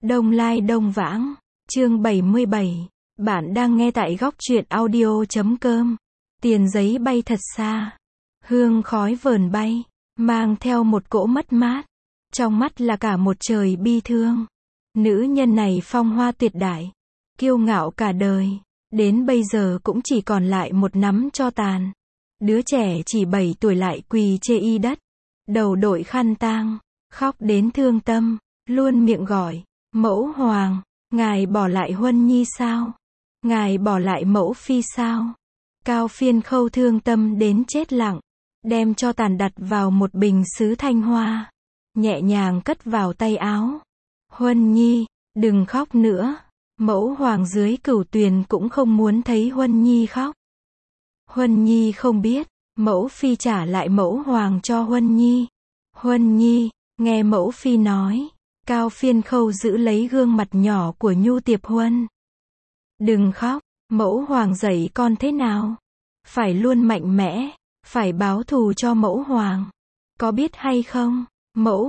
Đông Lai Đông Vãng, chương 77. Bạn đang nghe tại góc truyện audio.com. Tiền giấy bay thật xa. Hương khói vờn bay, mang theo một cỗ mất mát. Trong mắt là cả một trời bi thương. Nữ nhân này phong hoa tuyệt đại, kiêu ngạo cả đời. Đến bây giờ cũng chỉ còn lại một nắm tro tàn. Đứa trẻ chỉ 7 tuổi lại quỳ chê y đất. Đầu đội khăn tang, khóc đến thương tâm, luôn miệng gọi. Mẫu hoàng, ngài bỏ lại Huân Nhi sao? Ngài bỏ lại mẫu phi sao? Cao Phiên Khâu thương tâm đến chết lặng, đem cho tàn đặt vào một bình sứ thanh hoa, nhẹ nhàng cất vào tay áo. Huân Nhi, đừng khóc nữa. Mẫu hoàng dưới cửu tuyền cũng không muốn thấy Huân Nhi khóc. Huân Nhi không biết, mẫu phi trả lại mẫu hoàng cho Huân Nhi. Huân Nhi, nghe mẫu phi nói. Cao Phiên Khâu giữ lấy gương mặt nhỏ của Nhu Tiệp Huân. Đừng khóc, mẫu hoàng dạy con thế nào? Phải luôn mạnh mẽ, phải báo thù cho mẫu hoàng. Có biết hay không? Mẫu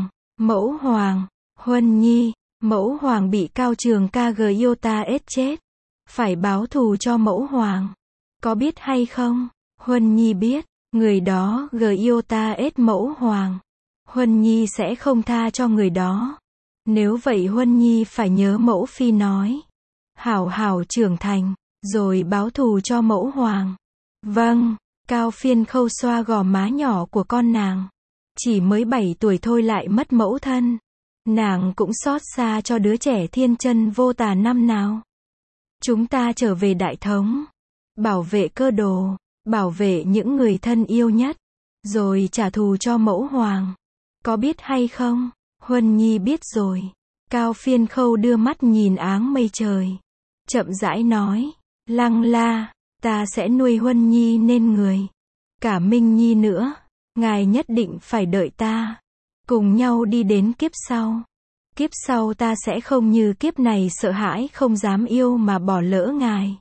hoàng, Huân Nhi, mẫu hoàng bị Cao Trường Ca Gyota ết chết. Phải báo thù cho mẫu hoàng. Có biết hay không? Huân Nhi biết, người đó Gyota ết mẫu hoàng. Huân Nhi sẽ không tha cho người đó. Nếu vậy Huân Nhi phải nhớ mẫu phi nói. Hảo hảo trưởng thành, rồi báo thù cho mẫu hoàng. Vâng, Cao Phiên Khâu xoa gò má nhỏ của con nàng. Chỉ mới 7 tuổi thôi lại mất mẫu thân. Nàng cũng xót xa cho đứa trẻ thiên chân vô tà năm nào. Chúng ta trở về Đại Thống. Bảo vệ cơ đồ, bảo vệ những người thân yêu nhất. Rồi trả thù cho mẫu hoàng. Có biết hay không? Huân Nhi biết rồi. Cao Phiên Khâu đưa mắt nhìn áng mây trời. Chậm rãi nói. Lăng La, ta sẽ nuôi Huân Nhi nên người. Cả Minh Nhi nữa. Ngài nhất định phải đợi ta. Cùng nhau đi đến kiếp sau. Kiếp sau ta sẽ không như kiếp này sợ hãi không dám yêu mà bỏ lỡ ngài.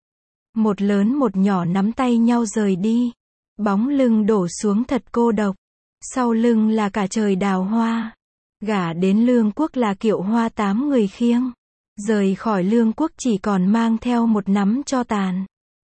Một lớn một nhỏ nắm tay nhau rời đi. Bóng lưng đổ xuống thật cô độc. Sau lưng là cả trời đào hoa. Gả đến Lương Quốc là Kiệu Hoa 8 người khiêng. Rời khỏi Lương Quốc chỉ còn mang theo một nắm tro tàn.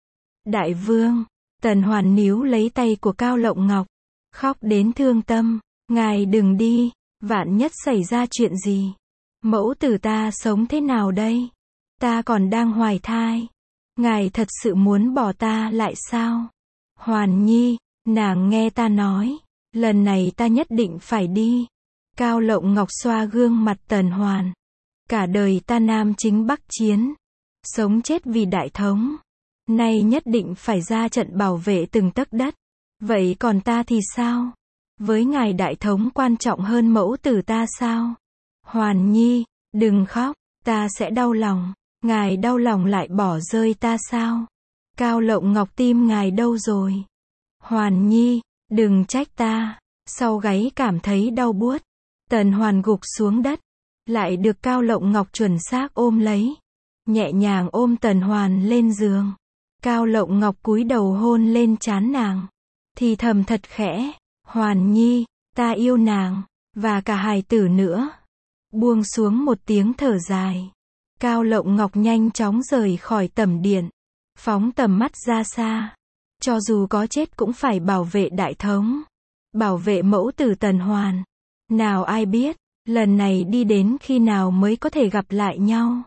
Đại vương, Tần Hoàn níu lấy tay của Cao Lộng Ngọc. Khóc đến thương tâm. Ngài đừng đi, vạn nhất xảy ra chuyện gì. Mẫu tử ta sống thế nào đây? Ta còn đang hoài thai. Ngài thật sự muốn bỏ ta lại sao? Hoàn Nhi, nàng nghe ta nói. Lần này ta nhất định phải đi. Cao Lộng Ngọc xoa gương mặt Tần Hoàn. Cả đời ta nam chính bắc chiến. Sống chết vì Đại Thống. Nay nhất định phải ra trận bảo vệ từng tấc đất. Vậy còn ta thì sao? Với ngài Đại Thống quan trọng hơn mẫu tử ta sao? Hoàn Nhi, đừng khóc. Ta sẽ đau lòng. Ngài đau lòng lại bỏ rơi ta sao? Cao Lộng Ngọc tim ngài đâu rồi? Hoàn Nhi, đừng trách ta. Sau gáy cảm thấy đau buốt. Tần Hoàn gục xuống đất. Lại được Cao Lộng Ngọc chuẩn xác ôm lấy. Nhẹ nhàng ôm Tần Hoàn lên giường. Cao Lộng Ngọc cúi đầu hôn lên trán nàng. Thì thầm thật khẽ. Hoàn Nhi, ta yêu nàng. Và cả hài tử nữa. Buông xuống một tiếng thở dài. Cao Lộng Ngọc nhanh chóng rời khỏi tẩm điện. Phóng tầm mắt ra xa. Cho dù có chết cũng phải bảo vệ Đại Thống. Bảo vệ mẫu tử Tần Hoàn. Nào ai biết, lần này đi đến khi nào mới có thể gặp lại nhau.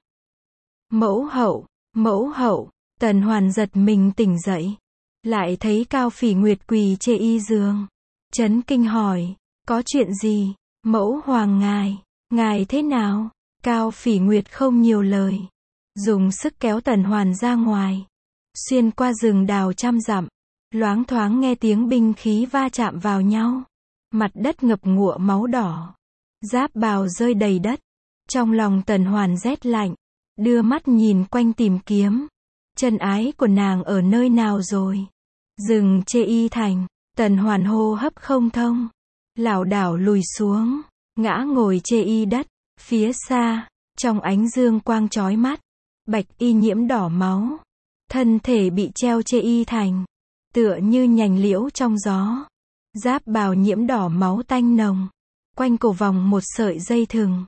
Mẫu hậu, Tần Hoàn giật mình tỉnh dậy. Lại thấy Cao Phỉ Nguyệt quỳ chê y giường. Chấn kinh hỏi, có chuyện gì? Mẫu hoàng ngài thế nào? Cao Phỉ Nguyệt không nhiều lời. Dùng sức kéo Tần Hoàn ra ngoài. Xuyên qua rừng đào trăm dặm. Loáng thoáng nghe tiếng binh khí va chạm vào nhau. Mặt đất ngập ngụa máu đỏ. Giáp bào rơi đầy đất. Trong lòng Tần Hoàn rét lạnh. Đưa mắt nhìn quanh tìm kiếm. Chân ái của nàng ở nơi nào rồi? Rừng chê y thành. Tần Hoàn hô hấp không thông. Lảo đảo lùi xuống. Ngã ngồi chê y đất. Phía xa, trong ánh dương quang chói mắt. Bạch y nhiễm đỏ máu. Thân thể bị treo chê y thành. Tựa như nhành liễu trong gió. Giáp bào nhiễm đỏ máu tanh nồng. Quanh cổ vòng một sợi dây thừng.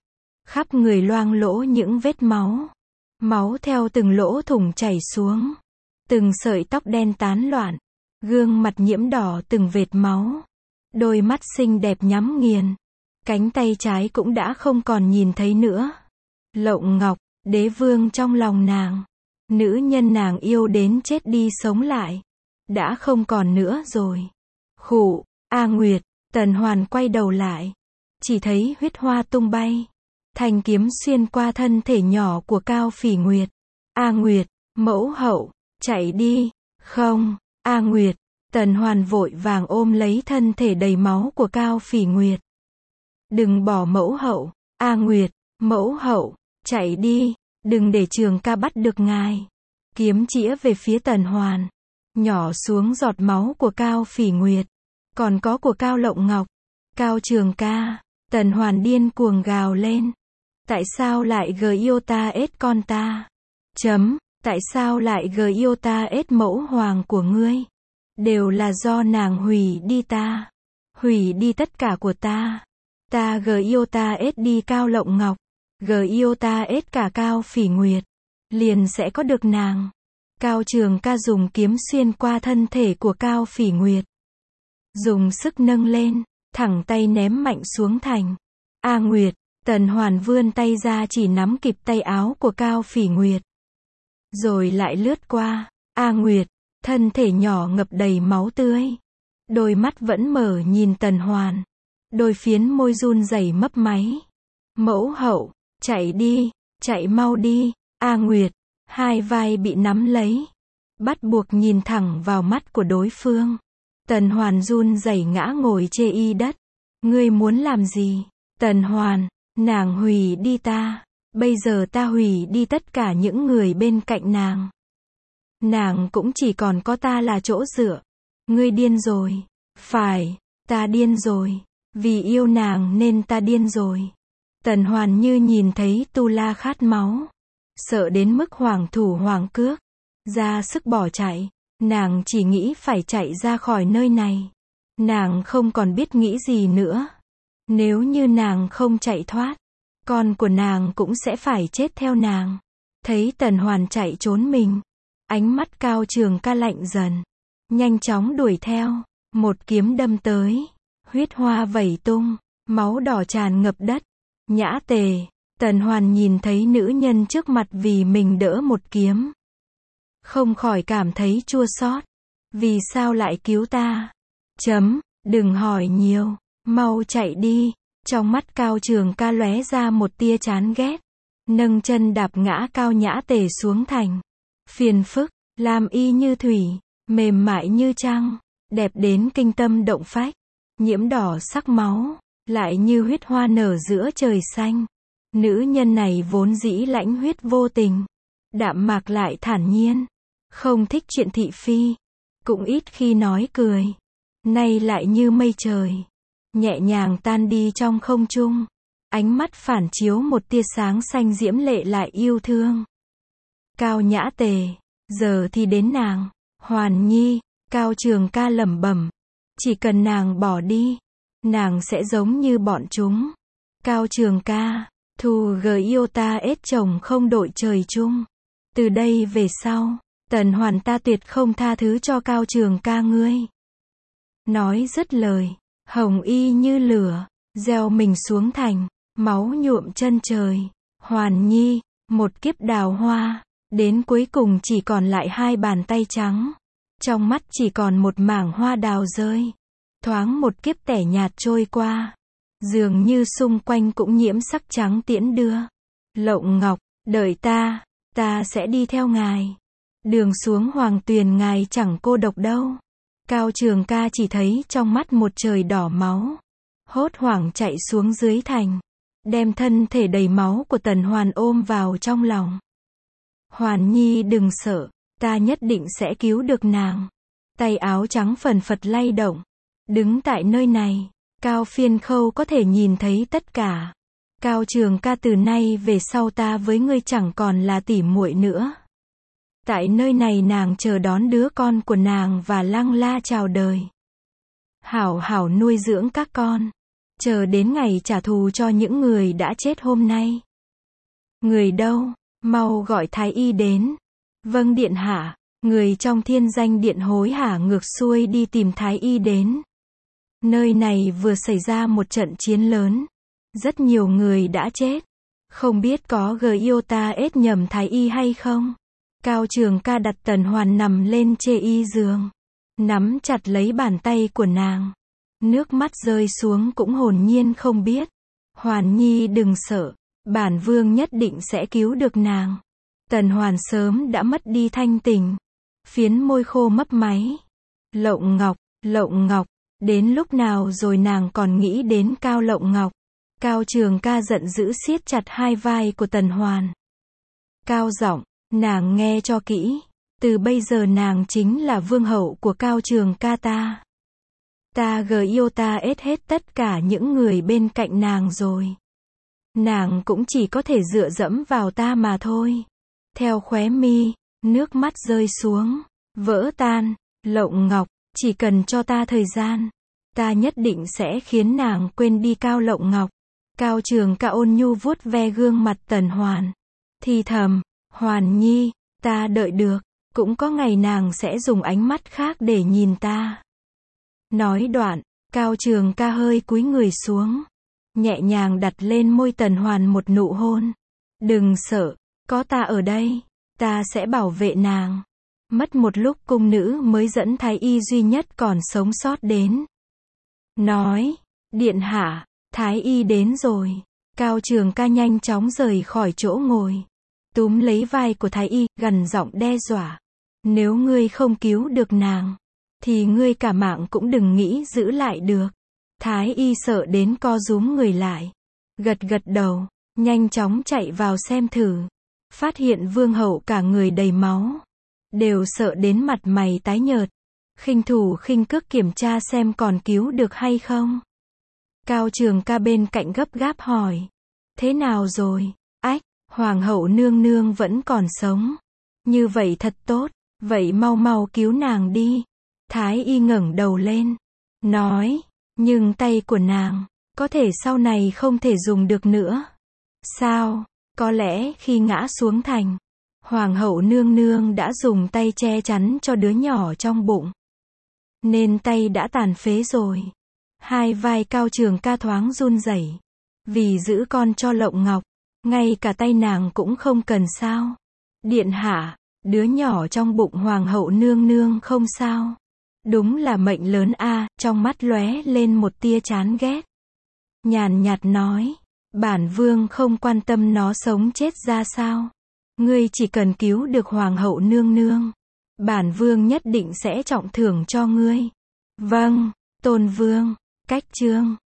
Khắp người loang lỗ những vết máu. Máu theo từng lỗ thủng chảy xuống. Từng sợi tóc đen tán loạn. Gương mặt nhiễm đỏ từng vệt máu. Đôi mắt xinh đẹp nhắm nghiền. Cánh tay trái cũng đã không còn nhìn thấy nữa. Lộng Ngọc, đế vương trong lòng nàng. Nữ nhân nàng yêu đến chết đi sống lại. Đã không còn nữa rồi. Khụ, A Nguyệt, Tần Hoàn quay đầu lại. Chỉ thấy huyết hoa tung bay. Thanh kiếm xuyên qua thân thể nhỏ của Cao Phỉ Nguyệt. A Nguyệt, mẫu hậu, chạy đi. Không, A Nguyệt. Tần Hoàn vội vàng ôm lấy thân thể đầy máu của Cao Phỉ Nguyệt. Đừng bỏ mẫu hậu, A Nguyệt, mẫu hậu, chạy đi, đừng để Trường Ca bắt được ngài. Kiếm chĩa về phía Tần Hoàn. Nhỏ xuống giọt máu của Cao Phỉ Nguyệt. Còn có của Cao Lộng Ngọc. Cao Trường Ca. Tần Hoàn điên cuồng gào lên. Tại sao lại yêu ta ết con ta? Tại sao lại yêu ta ết mẫu hoàng của ngươi? Đều là do nàng hủy đi ta. Hủy đi tất cả của ta. Ta yêu ta ết đi Cao Lộng Ngọc. Yêu ta ết cả Cao Phỉ Nguyệt. Liền sẽ có được nàng. Cao Trường Ca dùng kiếm xuyên qua thân thể của Cao Phỉ Nguyệt. Dùng sức nâng lên, thẳng tay ném mạnh xuống thành. A Nguyệt, Tần Hoàn vươn tay ra chỉ nắm kịp tay áo của Cao Phỉ Nguyệt. Rồi lại lướt qua. A Nguyệt, thân thể nhỏ ngập đầy máu tươi. Đôi mắt vẫn mở nhìn Tần Hoàn. Đôi phiến môi run rẩy mấp máy. Mẫu hậu, chạy đi, chạy mau đi. A Nguyệt, hai vai bị nắm lấy. Bắt buộc nhìn thẳng vào mắt của đối phương. Tần Hoàn run rẩy ngã ngồi chê y đất. Ngươi muốn làm gì? Tần Hoàn, nàng hủy đi ta. Bây giờ ta hủy đi tất cả những người bên cạnh nàng. Nàng cũng chỉ còn có ta là chỗ dựa. Ngươi điên rồi. Phải, ta điên rồi. Vì yêu nàng nên ta điên rồi. Tần Hoàn như nhìn thấy Tu La khát máu. Sợ đến mức hoảng thủ hoảng cước. Ra sức bỏ chạy. Nàng chỉ nghĩ phải chạy ra khỏi nơi này. Nàng không còn biết nghĩ gì nữa. Nếu như nàng không chạy thoát, con của nàng cũng sẽ phải chết theo nàng. Thấy Tần Hoàn chạy trốn mình. Ánh mắt Cao Trường Ca lạnh dần. Nhanh chóng đuổi theo. Một kiếm đâm tới. Huyết hoa vẩy tung. Máu đỏ tràn ngập đất. Nhã Tề. Tần Hoàn nhìn thấy nữ nhân trước mặt vì mình đỡ một kiếm. Không khỏi cảm thấy chua xót. Vì sao lại cứu ta? Đừng hỏi nhiều. Mau chạy đi. Trong mắt Cao Trường Ca lóe ra một tia chán ghét. Nâng chân đạp ngã Cao Nhã Tề xuống thành. Phiền phức, lam y như thủy, mềm mại như trăng, đẹp đến kinh tâm động phách, nhiễm đỏ sắc máu, lại như huyết hoa nở giữa trời xanh. Nữ nhân này vốn dĩ lãnh huyết vô tình, đạm mạc lại thản nhiên, không thích chuyện thị phi, cũng ít khi nói cười. Nay lại như mây trời, nhẹ nhàng tan đi trong không trung, ánh mắt phản chiếu một tia sáng xanh diễm lệ lại yêu thương. Cao Nhã Tề, giờ thì đến nàng. Hoàn Nhi, Cao Trường Ca lẩm bẩm, chỉ cần nàng bỏ đi, nàng sẽ giống như bọn chúng. Cao Trường Ca, thù yêu ta ết chồng không đội trời chung. Từ đây về sau, Tần Hoàn ta tuyệt không tha thứ cho Cao Trường Ca ngươi. Nói dứt lời, hồng y như lửa, gieo mình xuống thành, máu nhuộm chân trời. Hoàn Nhi, một kiếp đào hoa, đến cuối cùng chỉ còn lại hai bàn tay trắng. Trong mắt chỉ còn một mảng hoa đào rơi. Thoáng một kiếp tẻ nhạt trôi qua. Dường như xung quanh cũng nhiễm sắc trắng tiễn đưa. Lộng Ngọc, đợi ta sẽ đi theo ngài. Đường xuống Hoàng Tuyền ngài chẳng cô độc đâu. Cao Trường Ca chỉ thấy trong mắt một trời đỏ máu. Hốt hoảng chạy xuống dưới thành. Đem thân thể đầy máu của Tần Hoàn ôm vào trong lòng. Hoàn Nhi đừng sợ, ta nhất định sẽ cứu được nàng. Tay áo trắng phần phật lay động. Đứng tại nơi này, Cao Phiên Khâu có thể nhìn thấy tất cả. Cao Trường Ca, từ nay về sau ta với ngươi chẳng còn là tỉ muội nữa. Tại nơi này nàng chờ đón đứa con của nàng và Lăng La chào đời. Hảo hảo nuôi dưỡng các con. Chờ đến ngày trả thù cho những người đã chết hôm nay. Người đâu? Mau gọi thái y đến. Vâng điện hạ. Người trong Thiên Danh Điện hối hả ngược xuôi đi tìm thái y đến. Nơi này vừa xảy ra một trận chiến lớn. Rất nhiều người đã chết. Không biết có Gyota-S nhầm thái y hay không? Cao Trường Ca đặt Tần Hoàn nằm lên chê y giường. Nắm chặt lấy bàn tay của nàng. Nước mắt rơi xuống cũng hồn nhiên không biết. Hoàn Nhi đừng sợ. Bản vương nhất định sẽ cứu được nàng. Tần Hoàn sớm đã mất đi thanh tình. Phiến môi khô mấp máy. Lộng Ngọc, đến lúc nào rồi nàng còn nghĩ đến Cao Lộng Ngọc. Cao Trường Ca giận dữ siết chặt hai vai của Tần Hoàn. Cao giọng, nàng nghe cho kỹ. Từ bây giờ nàng chính là vương hậu của Cao Trường Ca ta. Ta Gyota-S hết tất cả những người bên cạnh nàng rồi. Nàng cũng chỉ có thể dựa dẫm vào ta mà thôi. Theo khóe mi, nước mắt rơi xuống, vỡ tan. Lộng Ngọc, chỉ cần cho ta thời gian, ta nhất định sẽ khiến nàng quên đi Cao Lộng Ngọc. Cao Trường Ca ôn nhu vuốt ve gương mặt Tần Hoàn. Thì thầm, Hoàn Nhi, ta đợi được, cũng có ngày nàng sẽ dùng ánh mắt khác để nhìn ta. Nói đoạn, Cao Trường Ca hơi cúi người xuống, nhẹ nhàng đặt lên môi Tần Hoàn một nụ hôn. Đừng sợ, có ta ở đây, ta sẽ bảo vệ nàng. Mất một lúc cung nữ mới dẫn thái y duy nhất còn sống sót đến. Nói, điện hạ, thái y đến rồi. Cao Trường Ca nhanh chóng rời khỏi chỗ ngồi. Túm lấy vai của thái y, gằn giọng đe dọa. Nếu ngươi không cứu được nàng, thì ngươi cả mạng cũng đừng nghĩ giữ lại được. Thái y sợ đến co rúm người lại. Gật gật đầu, nhanh chóng chạy vào xem thử. Phát hiện vương hậu cả người đầy máu. Đều sợ đến mặt mày tái nhợt. Khinh thủ khinh cước kiểm tra xem còn cứu được hay không. Cao Trường Ca bên cạnh gấp gáp hỏi. Thế nào rồi? Ách, hoàng hậu nương nương vẫn còn sống. Như vậy thật tốt, vậy mau mau cứu nàng đi. Thái y ngẩng đầu lên, nói, nhưng tay của nàng, có thể sau này không thể dùng được nữa. Sao? Có lẽ khi ngã xuống thành, hoàng hậu nương nương đã dùng tay che chắn cho đứa nhỏ trong bụng, nên tay đã tàn phế rồi. Hai vai Cao Trường Ca thoáng run rẩy. Vì giữ con cho Lộng Ngọc, ngay cả tay nàng cũng không cần sao. Điện hạ, đứa nhỏ trong bụng hoàng hậu nương nương không sao. Đúng là mệnh lớn a. Trong mắt lóe lên một tia chán ghét. Nhàn nhạt nói, bản vương không quan tâm nó sống chết ra sao. Ngươi chỉ cần cứu được hoàng hậu nương nương, bản vương nhất định sẽ trọng thưởng cho ngươi. Vâng, tôn vương. Cách chương